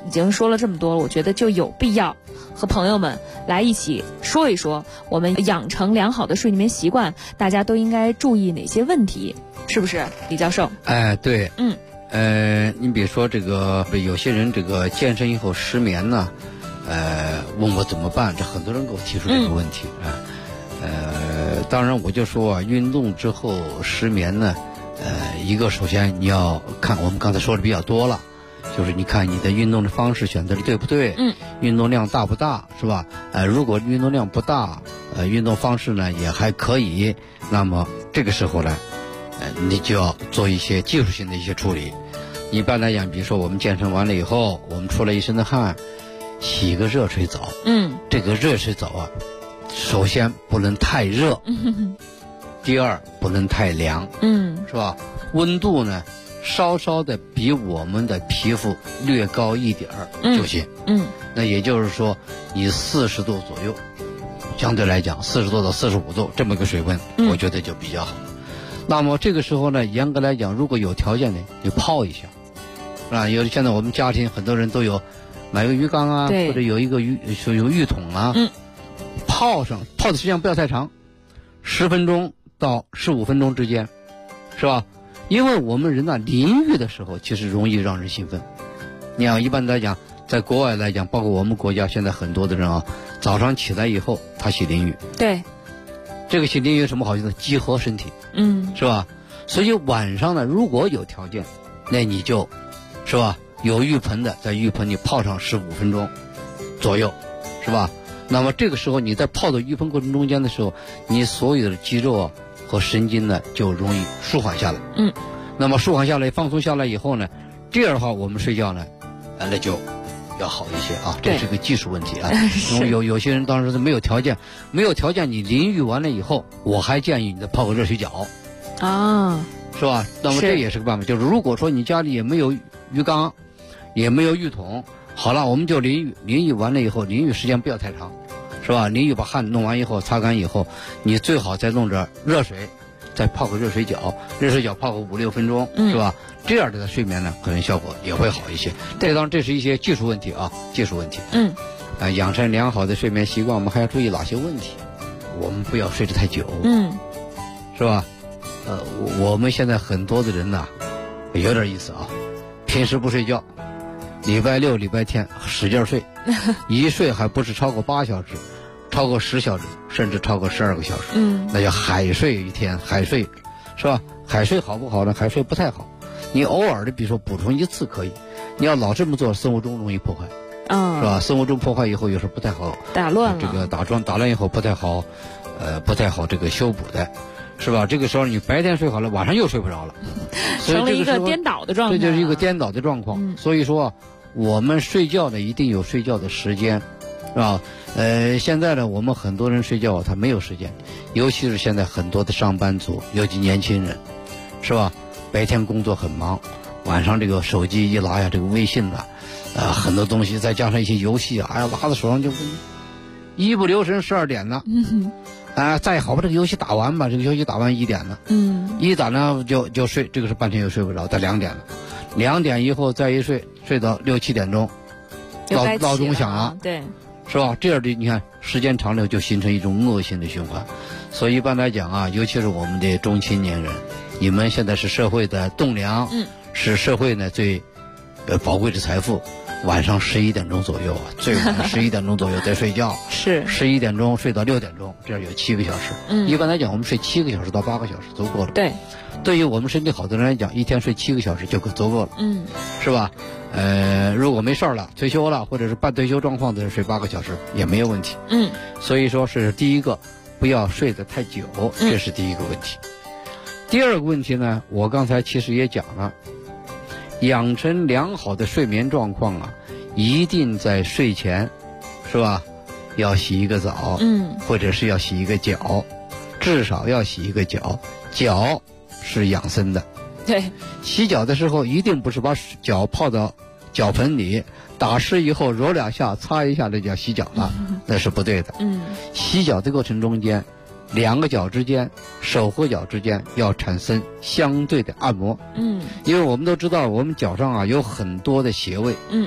已经说了这么多了，我觉得就有必要和朋友们来一起说一说，我们养成良好的睡眠习惯，大家都应该注意哪些问题，是不是，李教授？ 对，你比如说这个，有些人这个健身以后失眠呢，问我怎么办？这很多人给我提出这个问题啊。当然我就说啊，运动之后失眠呢，一个首先你要看，我们刚才说的比较多了，就是你看你的运动的方式选择的对不对，运动量大不大，是吧？如果运动量不大，运动方式呢也还可以，那么这个时候呢，你就要做一些技术性的一些处理。一般来讲，比如说我们健身完了以后，我们出了一身的汗，洗个热水澡，这个热水澡啊，首先不能太热，第二不能太凉，是吧？温度呢稍稍的比我们的皮肤略高一点就行，那也就是说你40度左右，相对来讲40度到45度这么个水温，我觉得就比较好。那么这个时候呢，严格来讲，如果有条件呢，就泡一下，啊，现在我们家庭很多人都有买个鱼缸啊，或者有一个有浴桶啊，泡的时间不要太长，10分钟到15分钟之间，是吧？因为我们人呢，淋浴的时候其实容易让人兴奋。你看，一般来讲，在国外来讲，包括我们国家现在很多的人啊，早上起来以后他洗淋浴， 对， 这个洗淋浴有什么好处呢？激活身体，是吧？所以晚上呢，如果有条件，那你就，是吧？有浴盆的，在浴盆里泡上15分钟左右，是吧？那么这个时候你在泡的浴盆过程中间的时候，你所有的肌肉啊和神经呢就容易舒缓下来，那么舒缓下来放松下来以后呢，这样的话我们睡觉呢那就要好一些啊，这是个技术问题啊。因为有些人当时是没有条件你淋浴完了以后，我还建议你再泡个热水脚啊，是吧？那么这也是个办法，就是如果说你家里也没有鱼缸也没有浴桶，好了，我们就淋浴完了以后，淋浴时间不要太长，是吧？淋浴把汗弄完以后，擦干以后，你最好再弄点热水，再泡个热水脚泡个5-6分钟，是吧？这样的睡眠呢，可能效果也会好一些。当然这是一些技术问题啊，技术问题。养成良好的睡眠习惯，我们还要注意哪些问题？我们不要睡得太久，是吧？我们现在很多的人呢，有点意思啊，平时不睡觉，礼拜六、礼拜天使劲睡，一睡还不是超过8小时，超过10小时，甚至超过12个小时，那叫海睡一天，海睡，是吧？海睡好不好呢？海睡不太好，你偶尔的，比如说补充1次可以，你要老这么做，生活中容易破坏，是吧？生活中破坏以后，有时候不太好， 打乱了， 这个打乱以后不太好，不太好这个修补的。是吧？这个时候你白天睡好了，晚上又睡不着了， 成了一个颠倒的状态。 这就是一个颠倒的状况。所以说，我们睡觉呢一定有睡觉的时间，是吧？现在呢，我们很多人睡觉他没有时间，尤其是现在很多的上班族，尤其年轻人，是吧？白天工作很忙，晚上这个手机一拿呀，这个微信啊，很多东西，再加上一些游戏啊，哎呀，拉在手上就一不留神12点了。再好吧，这个游戏打完吧，这个游戏打完1点了，一打呢就睡，这个是半天又睡不着，到2点了，2点以后再一睡到6-7点钟，闹钟响了， 对， 是吧？这样的你看时间长了就形成一种恶性的循环。所以一般来讲啊，尤其是我们的中青年人，你们现在是社会的栋梁，是社会呢最宝贵的财富。晚上11点钟左右啊，最晚11点钟左右再睡觉，是11点钟睡到6点钟，这样有7个小时。一般来讲，我们睡7个小时到8个小时足够了。对，对于我们身体好的人来讲，一天睡7个小时就足够了。是吧？如果没事了，退休了，或者是半退休状况的人睡8个小时也没有问题。所以说是第一个，不要睡得太久，这是第一个问题。第二个问题呢，我刚才其实也讲了。养成良好的睡眠状况啊，一定在睡前，是吧？要洗一个澡，或者是要洗一个脚，至少要洗一个脚。脚是养生的，对。洗脚的时候一定不是把脚泡到脚盆里，打湿以后揉2下，擦一下，这叫洗脚了，那是不对的。洗脚的过程中间，2个脚之间，手和脚之间要产生相对的按摩。因为我们都知道，我们脚上啊有很多的穴位。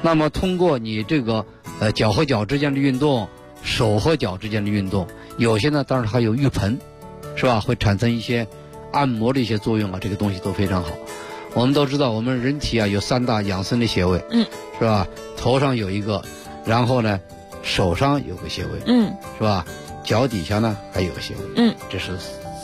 那么通过你这个脚和脚之间的运动，手和脚之间的运动，有些呢当然还有浴盆，是吧？会产生一些按摩的一些作用啊，这个东西都非常好。我们都知道我们人体啊有3大养生的穴位，是吧？头上有一个，然后呢手上有个穴位，是吧？脚底下呢还有个穴位，这是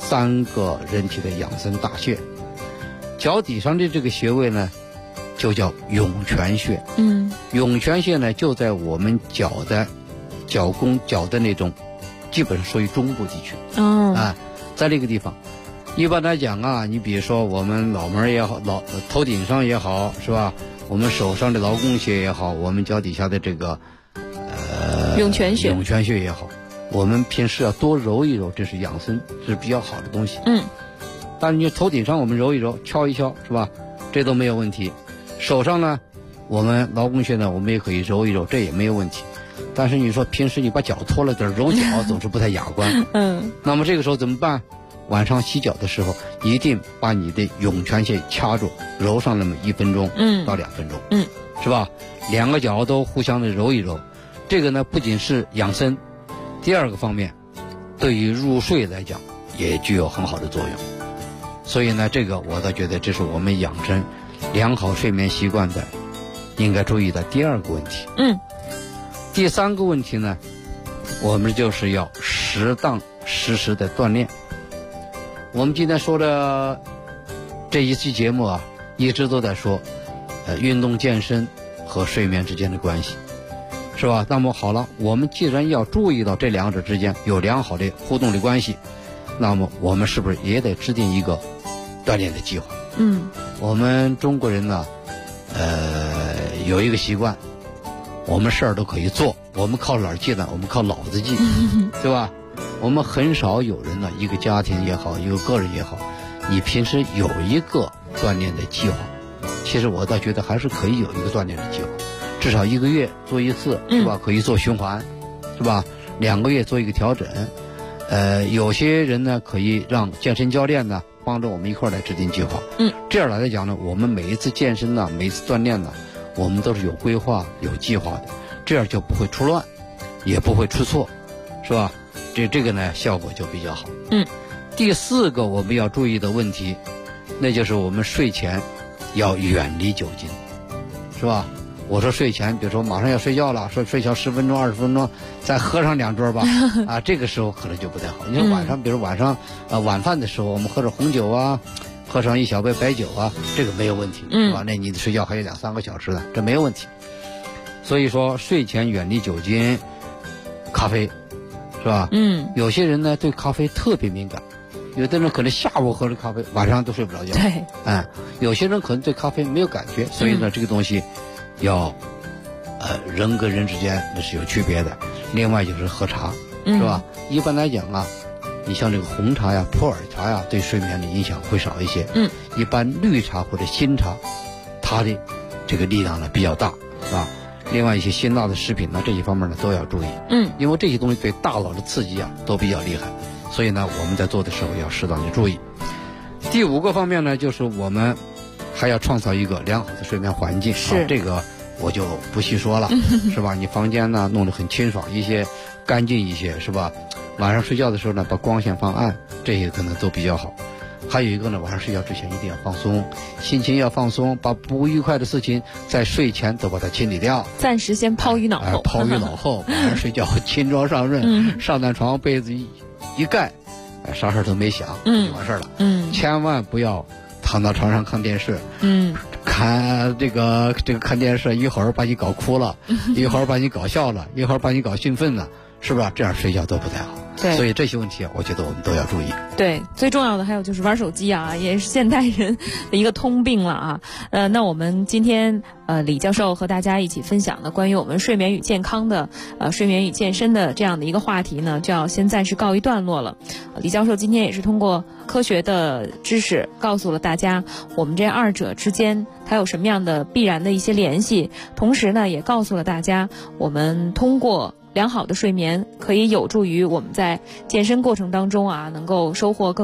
3个人体的养生大穴。脚底上的这个穴位呢就叫涌泉穴，涌泉穴呢就在我们脚的脚弓脚的那种基本上属于中部地区，在这个地方一般来讲啊，你比如说我们脑门也好，头顶上也好，是吧？我们手上的劳宫穴也好，我们脚底下的这个涌泉穴也好，我们平时要多揉一揉，这是养生是比较好的东西。但是你头顶上我们揉一揉，敲一敲，是吧？这都没有问题。手上呢，我们劳宫穴呢，我们也可以揉一揉，这也没有问题。但是你说平时你把脚脱了点揉脚，总是不太雅观。那么这个时候怎么办？晚上洗脚的时候，一定把你的涌泉穴掐住，揉上那么1分钟到2分钟，是吧？2个脚都互相的揉一揉，这个呢不仅是养生，第2个方面，对于入睡来讲也具有很好的作用。所以呢，这个我倒觉得这是我们养成良好睡眠习惯的应该注意的第2个问题。第3个问题呢，我们就是要适当适时的锻炼。我们今天说的这一期节目啊，一直都在说运动健身和睡眠之间的关系，是吧？那么好了，我们既然要注意到这2者之间有良好的互动的关系，那么我们是不是也得制定一个锻炼的计划？我们中国人呢有一个习惯，我们事儿都可以做，我们靠哪儿记呢？我们靠脑子记，对吧？我们很少有人呢，一个家庭也好，一个个人也好，你平时有一个锻炼的计划。其实我倒觉得还是可以有一个锻炼的计划，至少1个月做1次，是吧？可以做循环，是吧？2个月做一个调整。有些人呢可以让健身教练呢帮着我们一块来制定计划。这样来讲呢，我们每一次健身呢，每一次锻炼呢，我们都是有规划、有计划的，这样就不会出乱，也不会出错，是吧？这个呢效果就比较好。第4个我们要注意的问题，那就是我们睡前要远离酒精，是吧？我说睡前，比如说马上要睡觉了，说睡前10分钟、20分钟，再喝上2盅吧，这个时候可能就不太好。你说晚上，比如晚上晚饭的时候，我们喝着红酒啊，喝上1小杯白酒啊，这个没有问题，是吧？那你的睡觉还有2-3个小时呢，这没有问题。所以说睡前远离酒精、咖啡，是吧？有些人呢对咖啡特别敏感，有的人可能下午喝了咖啡，晚上都睡不着觉。 对， 有些人可能对咖啡没有感觉，所以呢，这个东西要人跟人之间那是有区别的。另外就是喝茶，是吧？一般来讲啊，你像这个红茶呀、普洱茶呀，对睡眠的影响会少一些。一般绿茶或者新茶，它的这个力量呢比较大，是吧？另外一些辛辣的食品呢，这些方面呢都要注意。因为这些东西对大脑的刺激啊都比较厉害，所以呢我们在做的时候要适当的注意。第5个方面呢，就是我们还要创造一个良好的睡眠环境。这个我就不细说了，是吧？你房间呢弄得很清爽一些，干净一些，是吧？晚上睡觉的时候呢，把光线放暗，这些可能都比较好。还有一个呢，晚上睡觉之前一定要放松，心情要放松，把不愉快的事情在睡前都把它清理掉， 暂时先抛于脑后。 抛于脑后，晚上睡觉轻装上任，上单床被子一盖，啥事都没想，就完事了。千万不要躺到床上看电视，看这个看电视，一会儿把你搞哭了，一会儿把你搞笑了，一会儿把你搞兴奋了，是不是？这样睡觉都不太好。 对， 所以这些问题我觉得我们都要注意。 对，最重要的还有就是玩手机啊，也是现代人的一个通病了啊。那我们今天李教授和大家一起分享的关于我们睡眠与健康的睡眠与健身的这样的一个话题呢，就要先暂时告一段落了。李教授今天也是通过科学的知识告诉了大家我们这2者之间它有什么样的必然的一些联系，同时呢也告诉了大家我们通过良好的睡眠可以有助于我们在健身过程当中啊能够收获更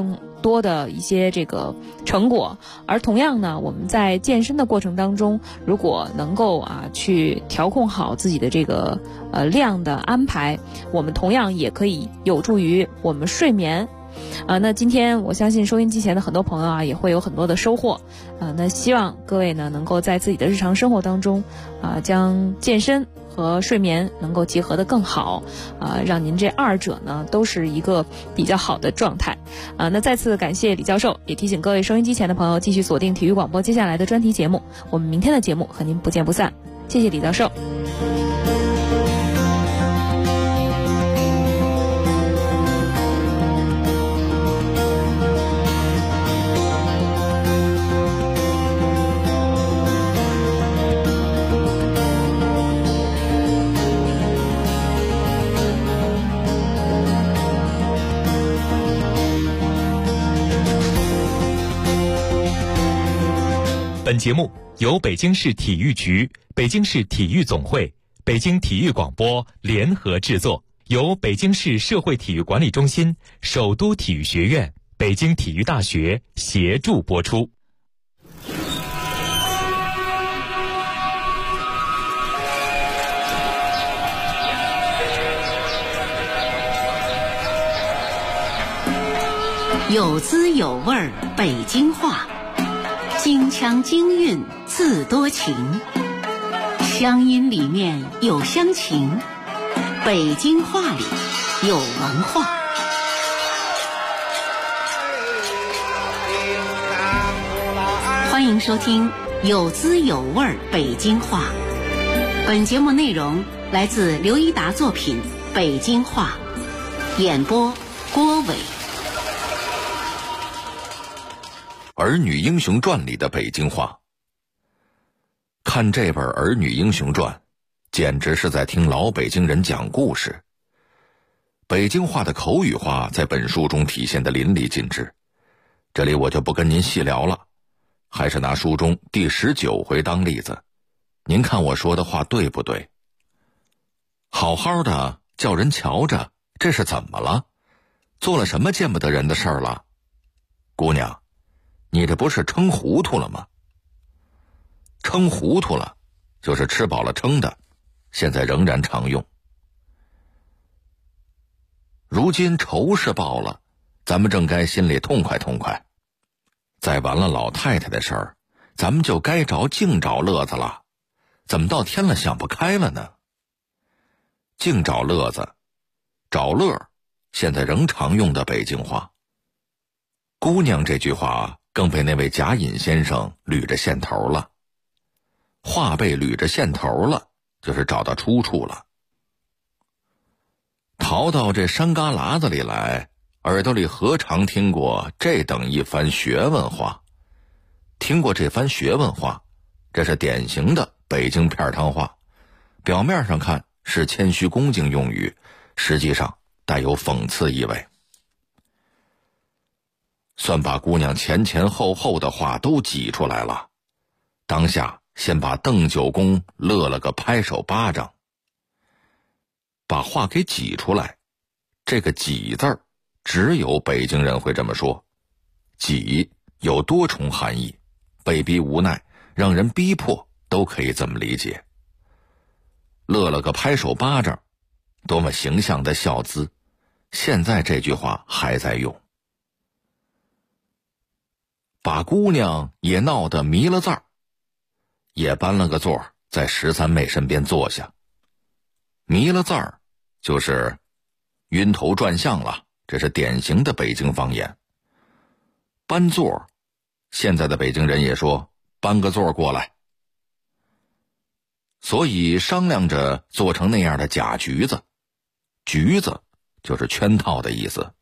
多的一些这个成果。而同样呢，我们在健身的过程当中，如果能够去调控好自己的这个量的安排，我们同样也可以有助于我们睡眠。那今天我相信收音机前的很多朋友也会有很多的收获。那希望各位呢能够在自己的日常生活当中将健身和睡眠能够结合得更好，让您这二者呢都是一个比较好的状态。那再次感谢李教授，也提醒各位收音机前的朋友继续锁定体育广播接下来的专题节目，我们明天的节目和您不见不散。谢谢李教授。 本节目由北京市体育局、北京市体育总会、北京体育广播联合制作，由北京市社会体育管理中心、首都体育学院、北京体育大学协助播出。 有滋有味儿北京话，京腔京韵自多情，乡音里面有乡情，北京话里有文化。欢迎收听有滋有味儿北京话。本节目内容来自刘一达作品《北京话》，演播郭伟。 《儿女英雄传》里的北京话。看这本《儿女英雄传》，简直是在听老北京人讲故事。北京话的口语化在本书中体现得淋漓尽致，这里我就不跟您细聊了，还是拿书中第19回当例子，您看我说的话对不对？好好的叫人瞧着，这是怎么了？做了什么见不得人的事儿了？姑娘，你这不是撑糊涂了吗？撑糊涂了就是吃饱了撑的，现在仍然常用。如今仇是报了，咱们正该心里痛快痛快。再完了老太太的事儿，咱们就该净找乐子了，怎么到天了想不开了呢？净找乐子，找乐，现在仍常用的北京话。姑娘这句话更被那位贾隐先生捋着线头了。话被捋着线头了，就是找到出处了。逃到这山旮旯子里来，耳朵里何尝听过这等一番学问话？听过这番学问话，这是典型的北京片汤话，表面上看是谦虚恭敬用语，实际上带有讽刺意味。算把姑娘前前后后的话都挤出来了，当下先把邓九公乐了个拍手巴掌。把话给挤出来，这个挤字儿只有北京人会这么说。挤有多重含义，被逼无奈，让人逼迫，都可以这么理解。乐了个拍手巴掌，多么形象的笑姿，现在这句话还在用。把姑娘也闹得迷了字儿，也搬了个座在13妹身边坐下。迷了字儿就是晕头转向了，这是典型的北京方言。搬座，现在的北京人也说搬个座过来。所以商量着做成那样的假局子，局子就是圈套的意思。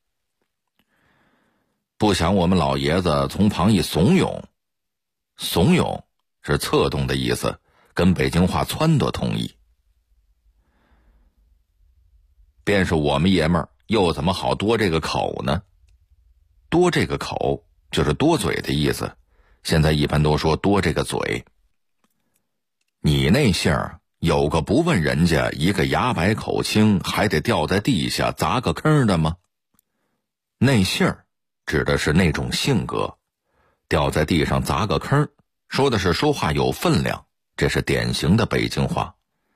不想我们老爷子从旁一怂恿，怂恿是策动的意思，跟北京话撺掇同义。便是我们爷们儿又怎么好多这个口呢？多这个口就是多嘴的意思，现在一般都说多这个嘴。你那姓儿有个不问人家一个牙白口青还得掉在地下砸个坑的吗？那姓儿指的是那种性格，掉在地上砸个坑，说的是说话有分量，这是典型的北京话。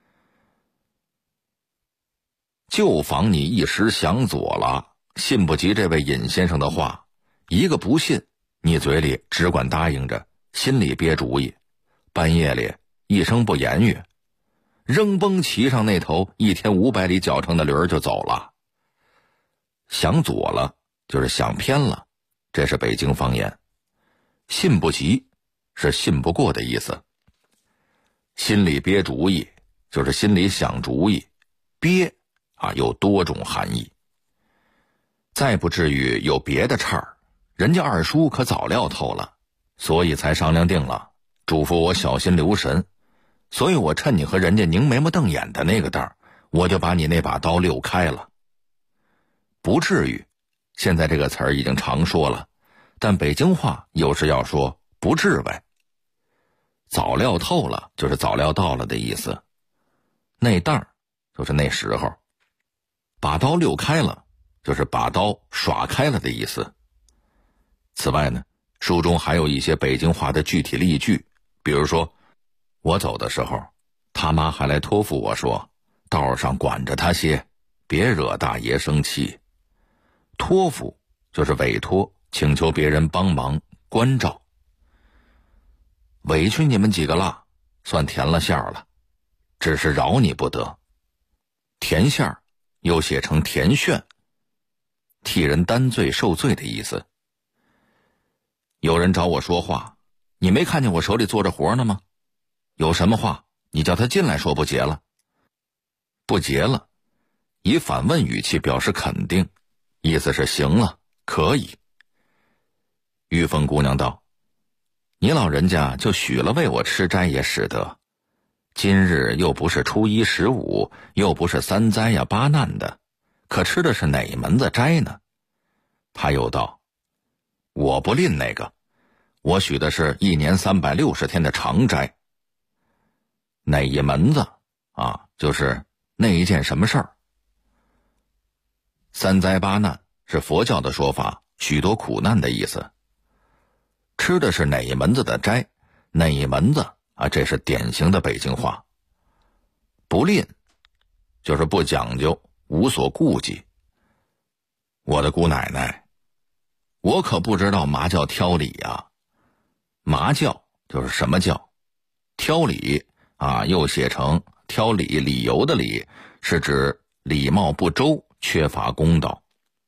就防你一时想左了，信不及这位尹先生的话，一个不信，你嘴里只管答应着，心里憋主意，半夜里一声不言语，扔崩骑上那头1天500里脚程的驴儿就走了。想左了就是想偏了，这是北京方言。信不及是信不过的意思。心里憋主意就是心里想主意，憋有多种含义。再不至于有别的岔儿，人家二叔可早料透了，所以才商量定了，嘱咐我小心留神。所以我趁你和人家拧眉毛瞪眼的那个当，我就把你那把刀溜开了。不至于，现在这个词儿已经常说了，但北京话有时要说不至为。早料透了就是早料到了的意思，那当就是那时候。把刀溜开了就是把刀耍开了的意思。此外呢，书中还有一些北京话的具体例句，比如说我走的时候，他妈还来托付我说，道上管着他些，别惹大爷生气。托付就是委托，请求别人帮忙关照。委屈你们几个了，算填了馅儿了，只是饶你不得。填馅儿又写成填炫，替人担罪受罪的意思。有人找我说话，你没看见我手里做着活呢吗？有什么话你叫他进来说，不结了。不结了，以反问语气表示肯定，意思是行了，可以。玉凤姑娘道，你老人家就许了为我吃斋也使得，今日又不是初一15，又不是3灾呀8难的，可吃的是哪门子斋呢？他又道，我不吝那个，我许的是1年360天的长斋。哪一门子就是那一件什么事儿。3灾8难是佛教的说法，许多苦难的意思。吃的是哪一门子的斋，哪一门子这是典型的北京话。不吝就是不讲究，无所顾忌。我的姑奶奶，我可不知道嘛叫挑理呀。嘛教就是什么教，挑理又写成挑理理由的理，是指礼貌不周，缺乏公道。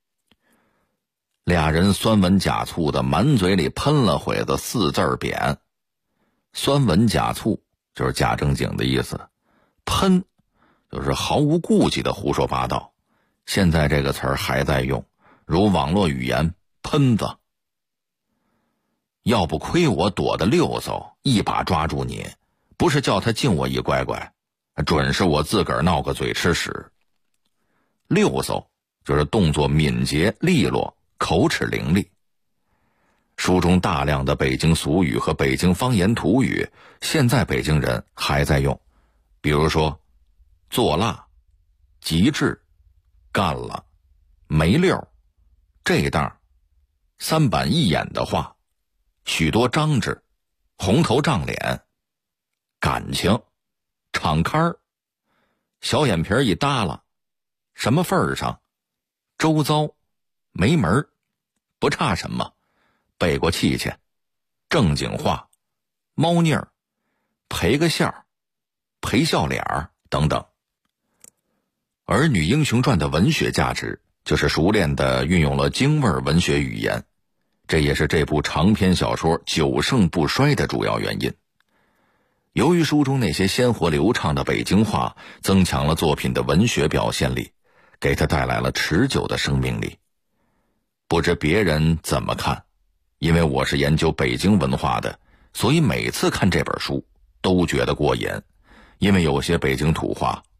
俩人酸文假醋的满嘴里喷了会子4字匾。酸文假醋就是假正经的意思，喷就是毫无顾忌的胡说八道。现在这个词儿还在用，如网络语言喷子。要不亏我躲得溜嗖，一把抓住你，不是叫他敬我一乖乖，准是我自个儿闹个嘴吃屎。溜嗖就是动作敏捷利落，口齿伶俐。书中大量的北京俗语和北京方言土语，现在北京人还在用，比如说做辣、极致、干了、没溜、这当、3板一眼的话、许多张纸、红头胀脸、感情、敞开儿、小眼皮一耷拉、什么份儿上、周遭、没门儿、不差什么、背过气去、正经话、猫腻儿、赔个笑、赔笑脸儿等等。《儿女英雄传》的文学价值就是熟练地运用了京味文学语言，这也是这部长篇小说久盛不衰的主要原因。由于书中那些鲜活流畅的北京话增强了作品的文学表现力，给它带来了持久的生命力。不知别人怎么看，因为我是研究北京文化的，所以每次看这本书都觉得过瘾，因为有些北京土话